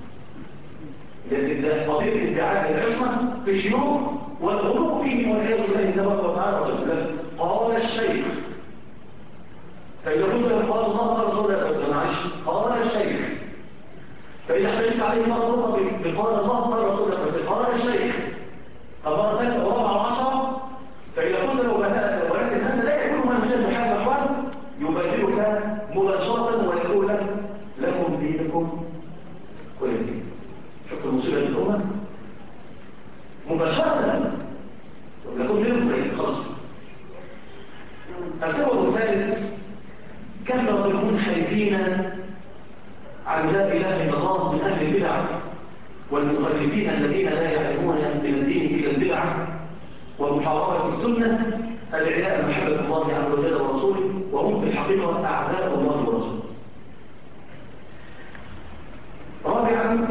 قضية ادعاء العصمة في الشيوخ والغلو فيهم والعياذ بالله تبارك وتعالى. قال الشيخ، فإذا قلت له قال الله قال رسول الله بس ما عايش قال الشيخ، فإذا احتجت عليه مرة أخرى بقال الله قال رسول الله بس قال الشيخ، فمرة ثالثة ورابعة وعشرة، فإذا قلت له ولكن هذا لا يكون منهجا بحال الأحوال يبادلك مباشرة ويقول لك لكم دينكم ولي دين. شفت المصيبة الأمة مباشرة لكم دينكم ولي دين. خلاص. السبب الثالث كثرة المنحرفين عن لا إله إلا الله من أهل البدع والمخالفين الذين لا يعلمون من الدين إلا البدع ومحاربة السنة الإعلاء محبة الله عز وجل ورسوله، وهم في الحقيقة أعداء الله ورسوله. رابعا،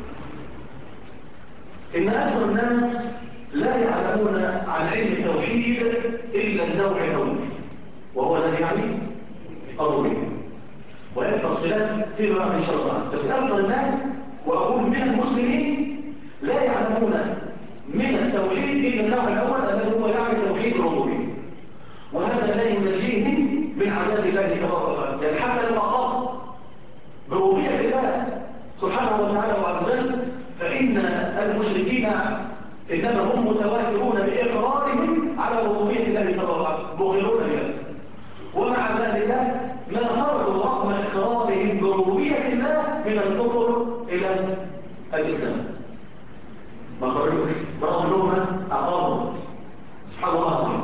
إن أكثر الناس لا يعلمون عن علم التوحيد إلا النوع الأول، وهو الذي يعني الربوبية، وهي التفصيلات فيما بعد إن شاء الله. بس أكثر الناس وأقول من المسلمين لا يعلمون من التوحيد إلا النوع الأول الذي هو يعني توحيد الربوبية، وهذا لا ينجيهم من عذاب الله تبارك وتعالى. يعني حتى لو أخاف بربوبية الله سبحانه وتعالى وعز وجل، فإن المشركين إنما هم متوافرون بإقرارهم على ربوبية الله تبارك وتعالى مغيرون بها، ومع ذلك ما خرجوا رغم إقرارهم بربوبية الله من الكفر إلى الإسلام، ما خرجوش رغم أنهم أقاموا. سبحان الله العظيم.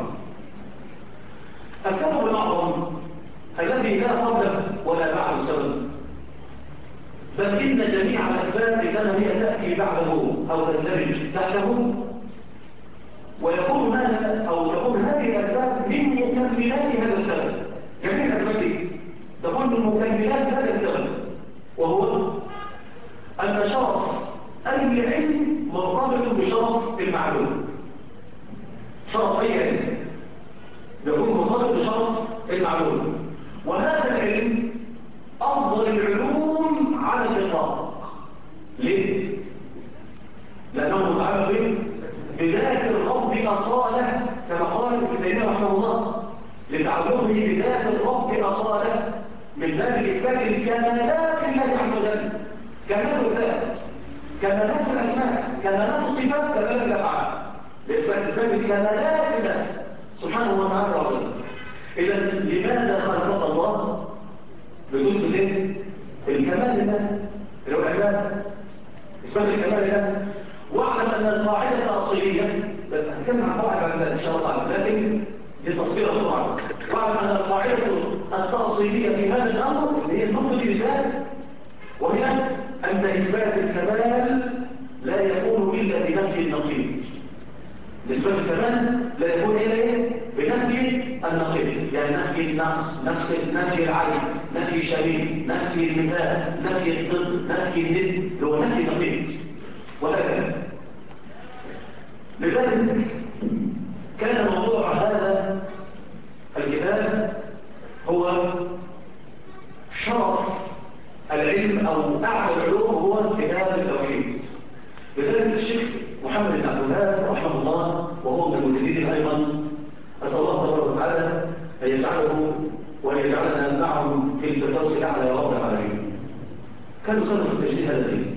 السبب الأعظم الذي لا قبله ولا بعد سبب، بل إن جميع الأسباب إنما هي تأتي بعده أو تندرج تحته، ويكون هذا أو تكون هذه الأسباب من مكملات هذا السبب. جميع الأسباب دي تكون من مكملات هذا السبب، وهو أن شرف أي علم مرتبط بشرف المعلوم. شرف أي علم يكون مرتبط بشرف المعلوم، وهذا العلم أفضل العلوم على الإطلاق. ليه؟ لأنه متعلق بذات الرب أصالة، كما قال ابن تيمية رحمه الله، لتعلقه بذات الرب أصالة من باب إثبات الكمالات لله عز وجل. كمال الذات، كمالات الأسماء، كمالات الصفات، كمالات الأفعال، لإثبات الكمالات لله سبحانه وتعالى وعز وجل. إذا لماذا خلق الله؟ بتثبت ايه؟ الكمال لله اللي هو العباده، اثبات الكمال لله. واعلم ان القاعده الاصليه، هتكلم عن قواعد بعد ذلك ان شاء الله، لكن دي تصوير بسرعه. واعلم ان القاعده التاصيليه في هذا الامر اللي هي النقطه دي بالذات، وهي ان اثبات الكمال لا يكون الا بنفي النقيض. اثبات الكمال لا يكون الا ايه؟ بنفي النقيض، يعني نفي النقص، نفي العدل، نفي الشبيه، نفي المثال، نفي الضد، نفي الند، هو نفي النقيض، وهكذا. لذلك كان موضوع هذا الكتاب هو شرف العلم أو أعلى العلوم، هو كتاب التوحيد. لذلك الشيخ محمد بن عبد الوهاب رحمه الله، وهو من المجددين أيضا، أسأل الله تبارك وتعالى أن يجعله ويجعلنا معهم في الفردوس الأعلى يا رب العالمين. كان يصنف التجديد هذا الدين.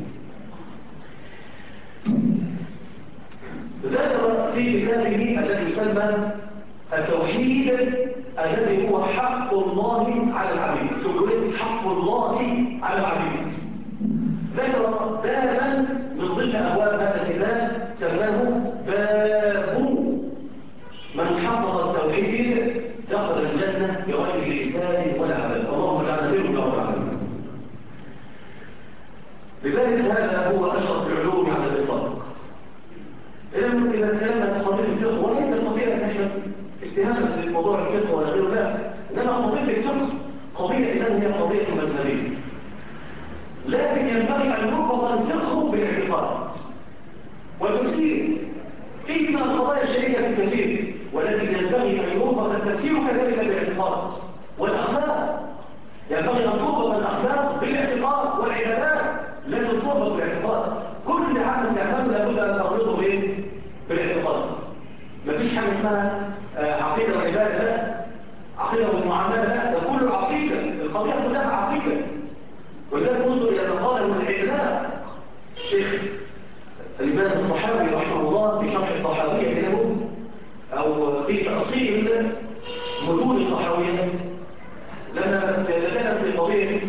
ذكر في كتابه الذي يسمى التوحيد الذي هو حق الله على العبيد، تقول حق الله على العبيد. ذكر بابا من ضمن أبواب هذا الكتاب سماه باب من حقق التوحيد دخل الجنة بغير حساب ولا عذاب. اللهم اجعلنا منهم يا رب العالمين. لذلك هذا هو أشرف العلوم على الإطلاق. إذا تكلمنا في قضية الفقه، وليس قضية احنا استهانة للموضوع الفقه ولا غيره، لا، انما قضية الفقه قضية إذن هي قضية مذهبية، لكن ينبغي أن يربط الفقه بالاعتقاد والتفسير. فيه من القضايا الشريكة الكثير، ولكن ينبغي أن يربط التفسير كذلك بالاعتقاد والأخلاق. ينبغي أن تربط الأخلاق بالاعتقاد والعبادات، لازم تربط بالاعتقاد. كل عمل تعمله لابد أن تربطه بالاعتقاد. مفيش حاجة اسمها عقيدة وعبادة، لا، عقيدة والمعاملة، لا، ده كله عقيدة، القضية كلها عقيدة. ولذلك انظر إلى مقاله العبلاء الشيخ الإمام الطحاوي رحمه الله في شرح الطحاوية له، أو في تأصيل مدون الطحاوية، لما يتكلم في قضية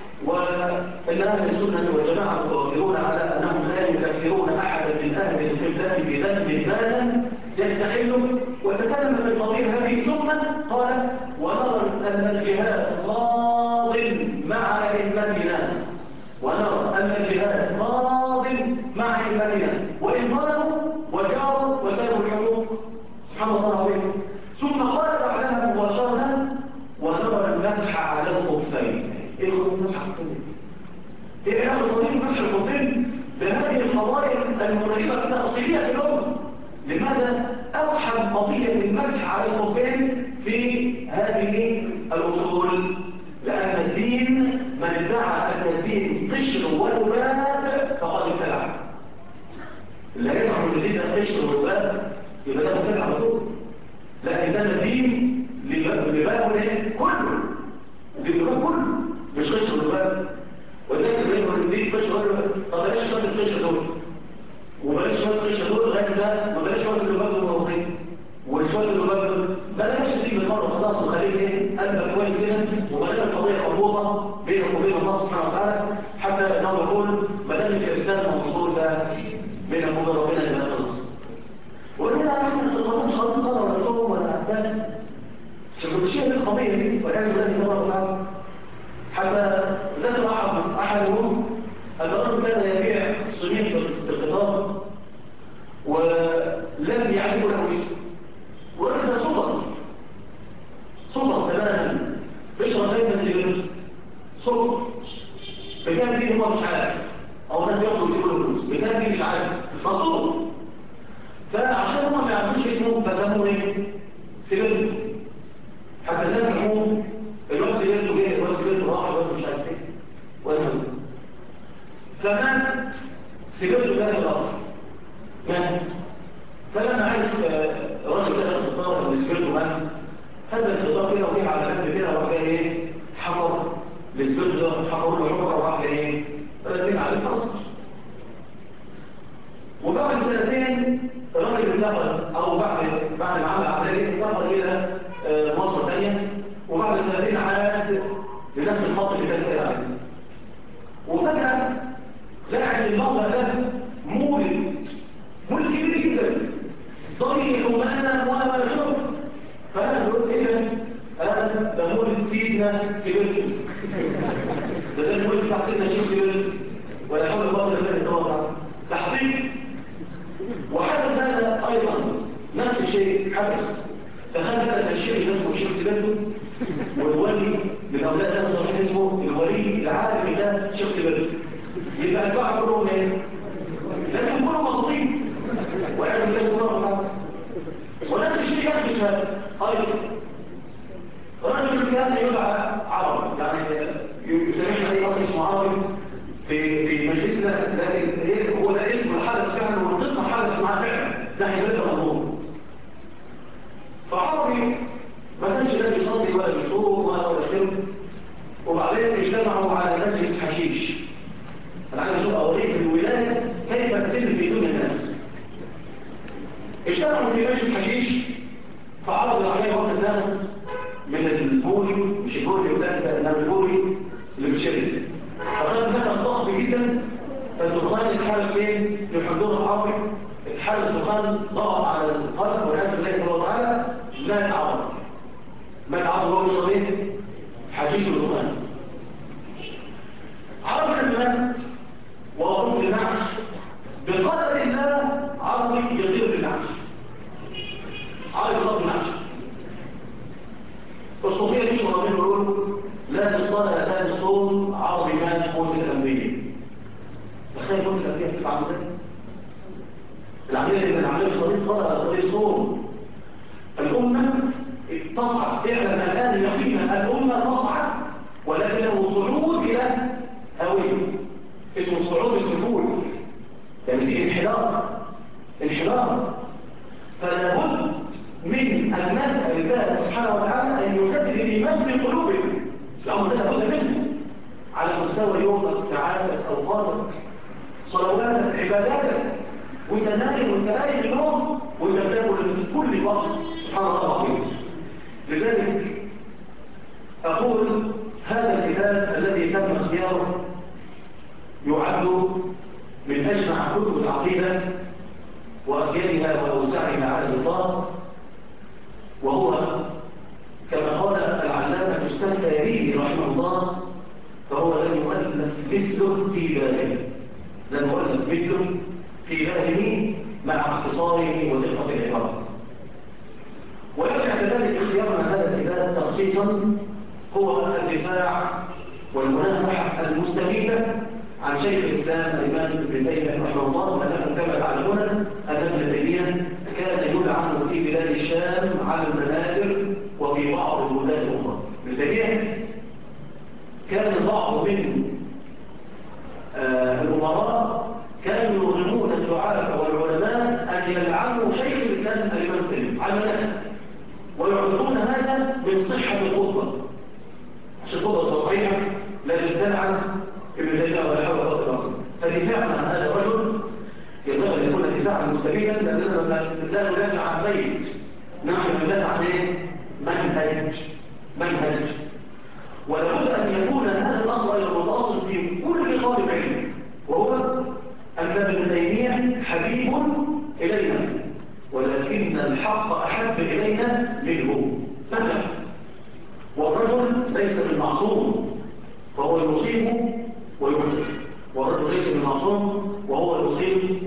وأن أهل السنة والجماعة متوفرون على أنهم لا يكفرون أحدا من أهل القبلة بذنب كان يستحله، وتكلم في القضية هذه ثم قال: ونرى أن الجهاد ماض مع أئمتنا، ونرى أن الجهاد ماض مع أئمتنا وإن ظلموا وجاروا وسلموا الحقوق. سبحان الله العظيم. ثم قال بعدها مباشرة: ونرى المسح على الخفين. ايه المسح على الخفين؟ ايه علاقة قضية مسح الخفين بهذه القضايا المرعبة التأصيلية في الأمة؟ لماذا أوحد قضية المسح على الخفين في هذه الأصول؟ لأن الدين من ادعى أن الدين قشر وذباب فقد ابتدع. اللي يزعم ان الدين ده قشر وذباب يبقى ده مبتدع على طول. لكن ده الدين لباب كله، الدين لباب كله مش قشر وذباب. ولذلك بيقول الدين قشر وذباب، طب بلاش شويه القشر دول وبلاش شويه القشر دول لغايه ده، ما بلاش شويه الذباب الموضوعين والشويه الذباب دول، بلاش تيجي بالمره خلاص وخليك ايه قلبك كويس كده، وبلاش القضيه مربوطه بينك وبين الله سبحانه وتعالى، حتى انه يقول ما دام الانسان موصول ده بينك وبين ربنا يبقى خلاص. وهنا احنا الصلاه مش خالص صلاه ولا صوم ولا احكام، الشيء دي القضيه دي والعياذ بالله تبارك وتعالى. حتى ذكر احدهم ان الرجل كان يبيع صميم في القطار ولم يعرفوا له اسم، وقال ده صبر تماما بيشرب دايما سيجاره صبر بكام دي هو مش عارف، او ناس ياخدوا يشيلوا الفلوس بكام دي مش عارف فصبر. فعشان هم ما يعرفوش اسمه فسموه ايه؟ سيجاره. حتى الناس سموه الواد سيجارته جه، الواد سيجارته راح، الواد مش عارف ايه وهكذا. فمات سيجارته جه الارض مات. فلما عرف راجل سأل القطار اللي سيجارته مات، هذا القطار كده وجه على جنب كده وراح ايه؟ حفر للسجد، حفروا له حفره وراح ايه؟ رجل عليه خلاص. وبعد سنتين الراجل انتقل، او بعد ما عمل عمليه انتقل الى مصر ثانيه، وبعد سنتين عاد لنفس الخط اللي كان سائر عليه. وفجاه لقى الموضع ده مولد كبير جدا ضريح ومانا ولا شرب. فانا قلت ايه ده مولد سيدنا سيبرتو، ده المولد بتاع سيدنا شيخ سيبرتو، ولا حول الله ولا قوه الا بالله. تحقيق. وحدث هذا ايضا نفس الشيء حدث. دخلنا بقى الشيخ اللي اسمه الشيخ سيبرتو، والولي من اولاد نفسه اسمه الولي العالم ده شيخ سيبرتو. يبقى الدعاء كلهم ايه؟ لازم يكونوا مبسوطين وعايز يلاقوا كلهم. ونفس الشيء يحدث هذا ايضا. رجل كان يدعى عربي، يعني يسمعنا اي اخ اسمه عربي في مجلسنا، لكن هو ده اسم الحدث فعلا والقصه حدث معاه فعلا ناحيه بلد الامور. فعربي ما كانش لا بيصلي ولا بيصوم ولا اخره، وبعدين اجتمعوا على مجلس حشيش. انا عايز اشوف اوريك الولايه كيف تتم في دنيا الناس. اجتمعوا في مجلس حشيش، فعرض عليه واحد الناس من البوري، مش البوري بتاعنا، انما البوري اللي بتشرب، فخد نفس ضخم جدا، فالدخان اتحرك فين؟ في حضور العربي، اتحرك الدخان ضغط على القلب والعياذ بالله تبارك وتعالى، مات عربي هو يشرب ايه؟ حشيش ودخان. عربي لما مات ووضوه للنعش، بقدر الله عربي يطير بالنعش. عربي ضغط يقول لا الصلاة لا الصوم عربي كان قوة الأنبياء. تخيل قوة الأنبياء بتبقى عامله ازاي؟ العملية قضية صلاة قضية صوم. الأمة تصعد فعلا الآن يقينا الأمة تصعد، ولكنه صعود إلى هوية. اسمه الصعود السفول، يعني دي انحدار. فلا بد من أن نسأل الله سبحانه وتعالى أن يجدد الإيمان في قلوبنا. الأمر ده لابد منه على مستوى يومك، ساعاتك، أوقاتك، صلواتك، عباداتك، وانت نايم وانت نايم النوم وانت بتاكل في كل وقت. سبحان الله العظيم. لذلك أقول هذا الكتاب الذي تم اختياره يعد من أجمع كتب العقيدة وأفيدها وأوسعها على الإطلاق، وهو كما قال العلامة السفاري رحمه الله فهو لم يؤلف مثله في باله، لم يؤلف مثله في باله مع اختصاره ودقة العبارة. ويرجع كذلك اختيارنا هذا الكتاب تخصيصا هو الدفاع والمنافحة المستميتة عن شيخ الإسلام الإمام ابن تيمية رحمه الله، ولكن كما تعلمون أن ابن تيمية كان يلعن في بلاد الشام على المنابر وفي بعض البلدان الأخرى. ابن تيمية كان بعض من الأمراء كانوا يرغمون الدعاة والعلماء أن يلعنوا شيخ الإسلام الإمام تيمية على المنابر، ويعتبرون هذا من صحة الخطبة. عشان الخطبة الصحيحة لازم تلعن ابن تيمية ولا حول ولا قوة إلا بالله. فدفاعنا عن هذا الرجل ينبغي أن يكون دفاعا مستميتا، لأننا لا ندافع عن بيت، نحن ندافع عن منهج. ولابد أن يكون هذا الأصل المتأصل في كل طالب علم، وهو أن ابن تيمية حبيب إلينا ولكن الحق أحب إلينا منه مهما. والرجل ليس بالمعصوم فهو يصيب ويخطئ، والرجل ليس بالمعصوم وهو يصيب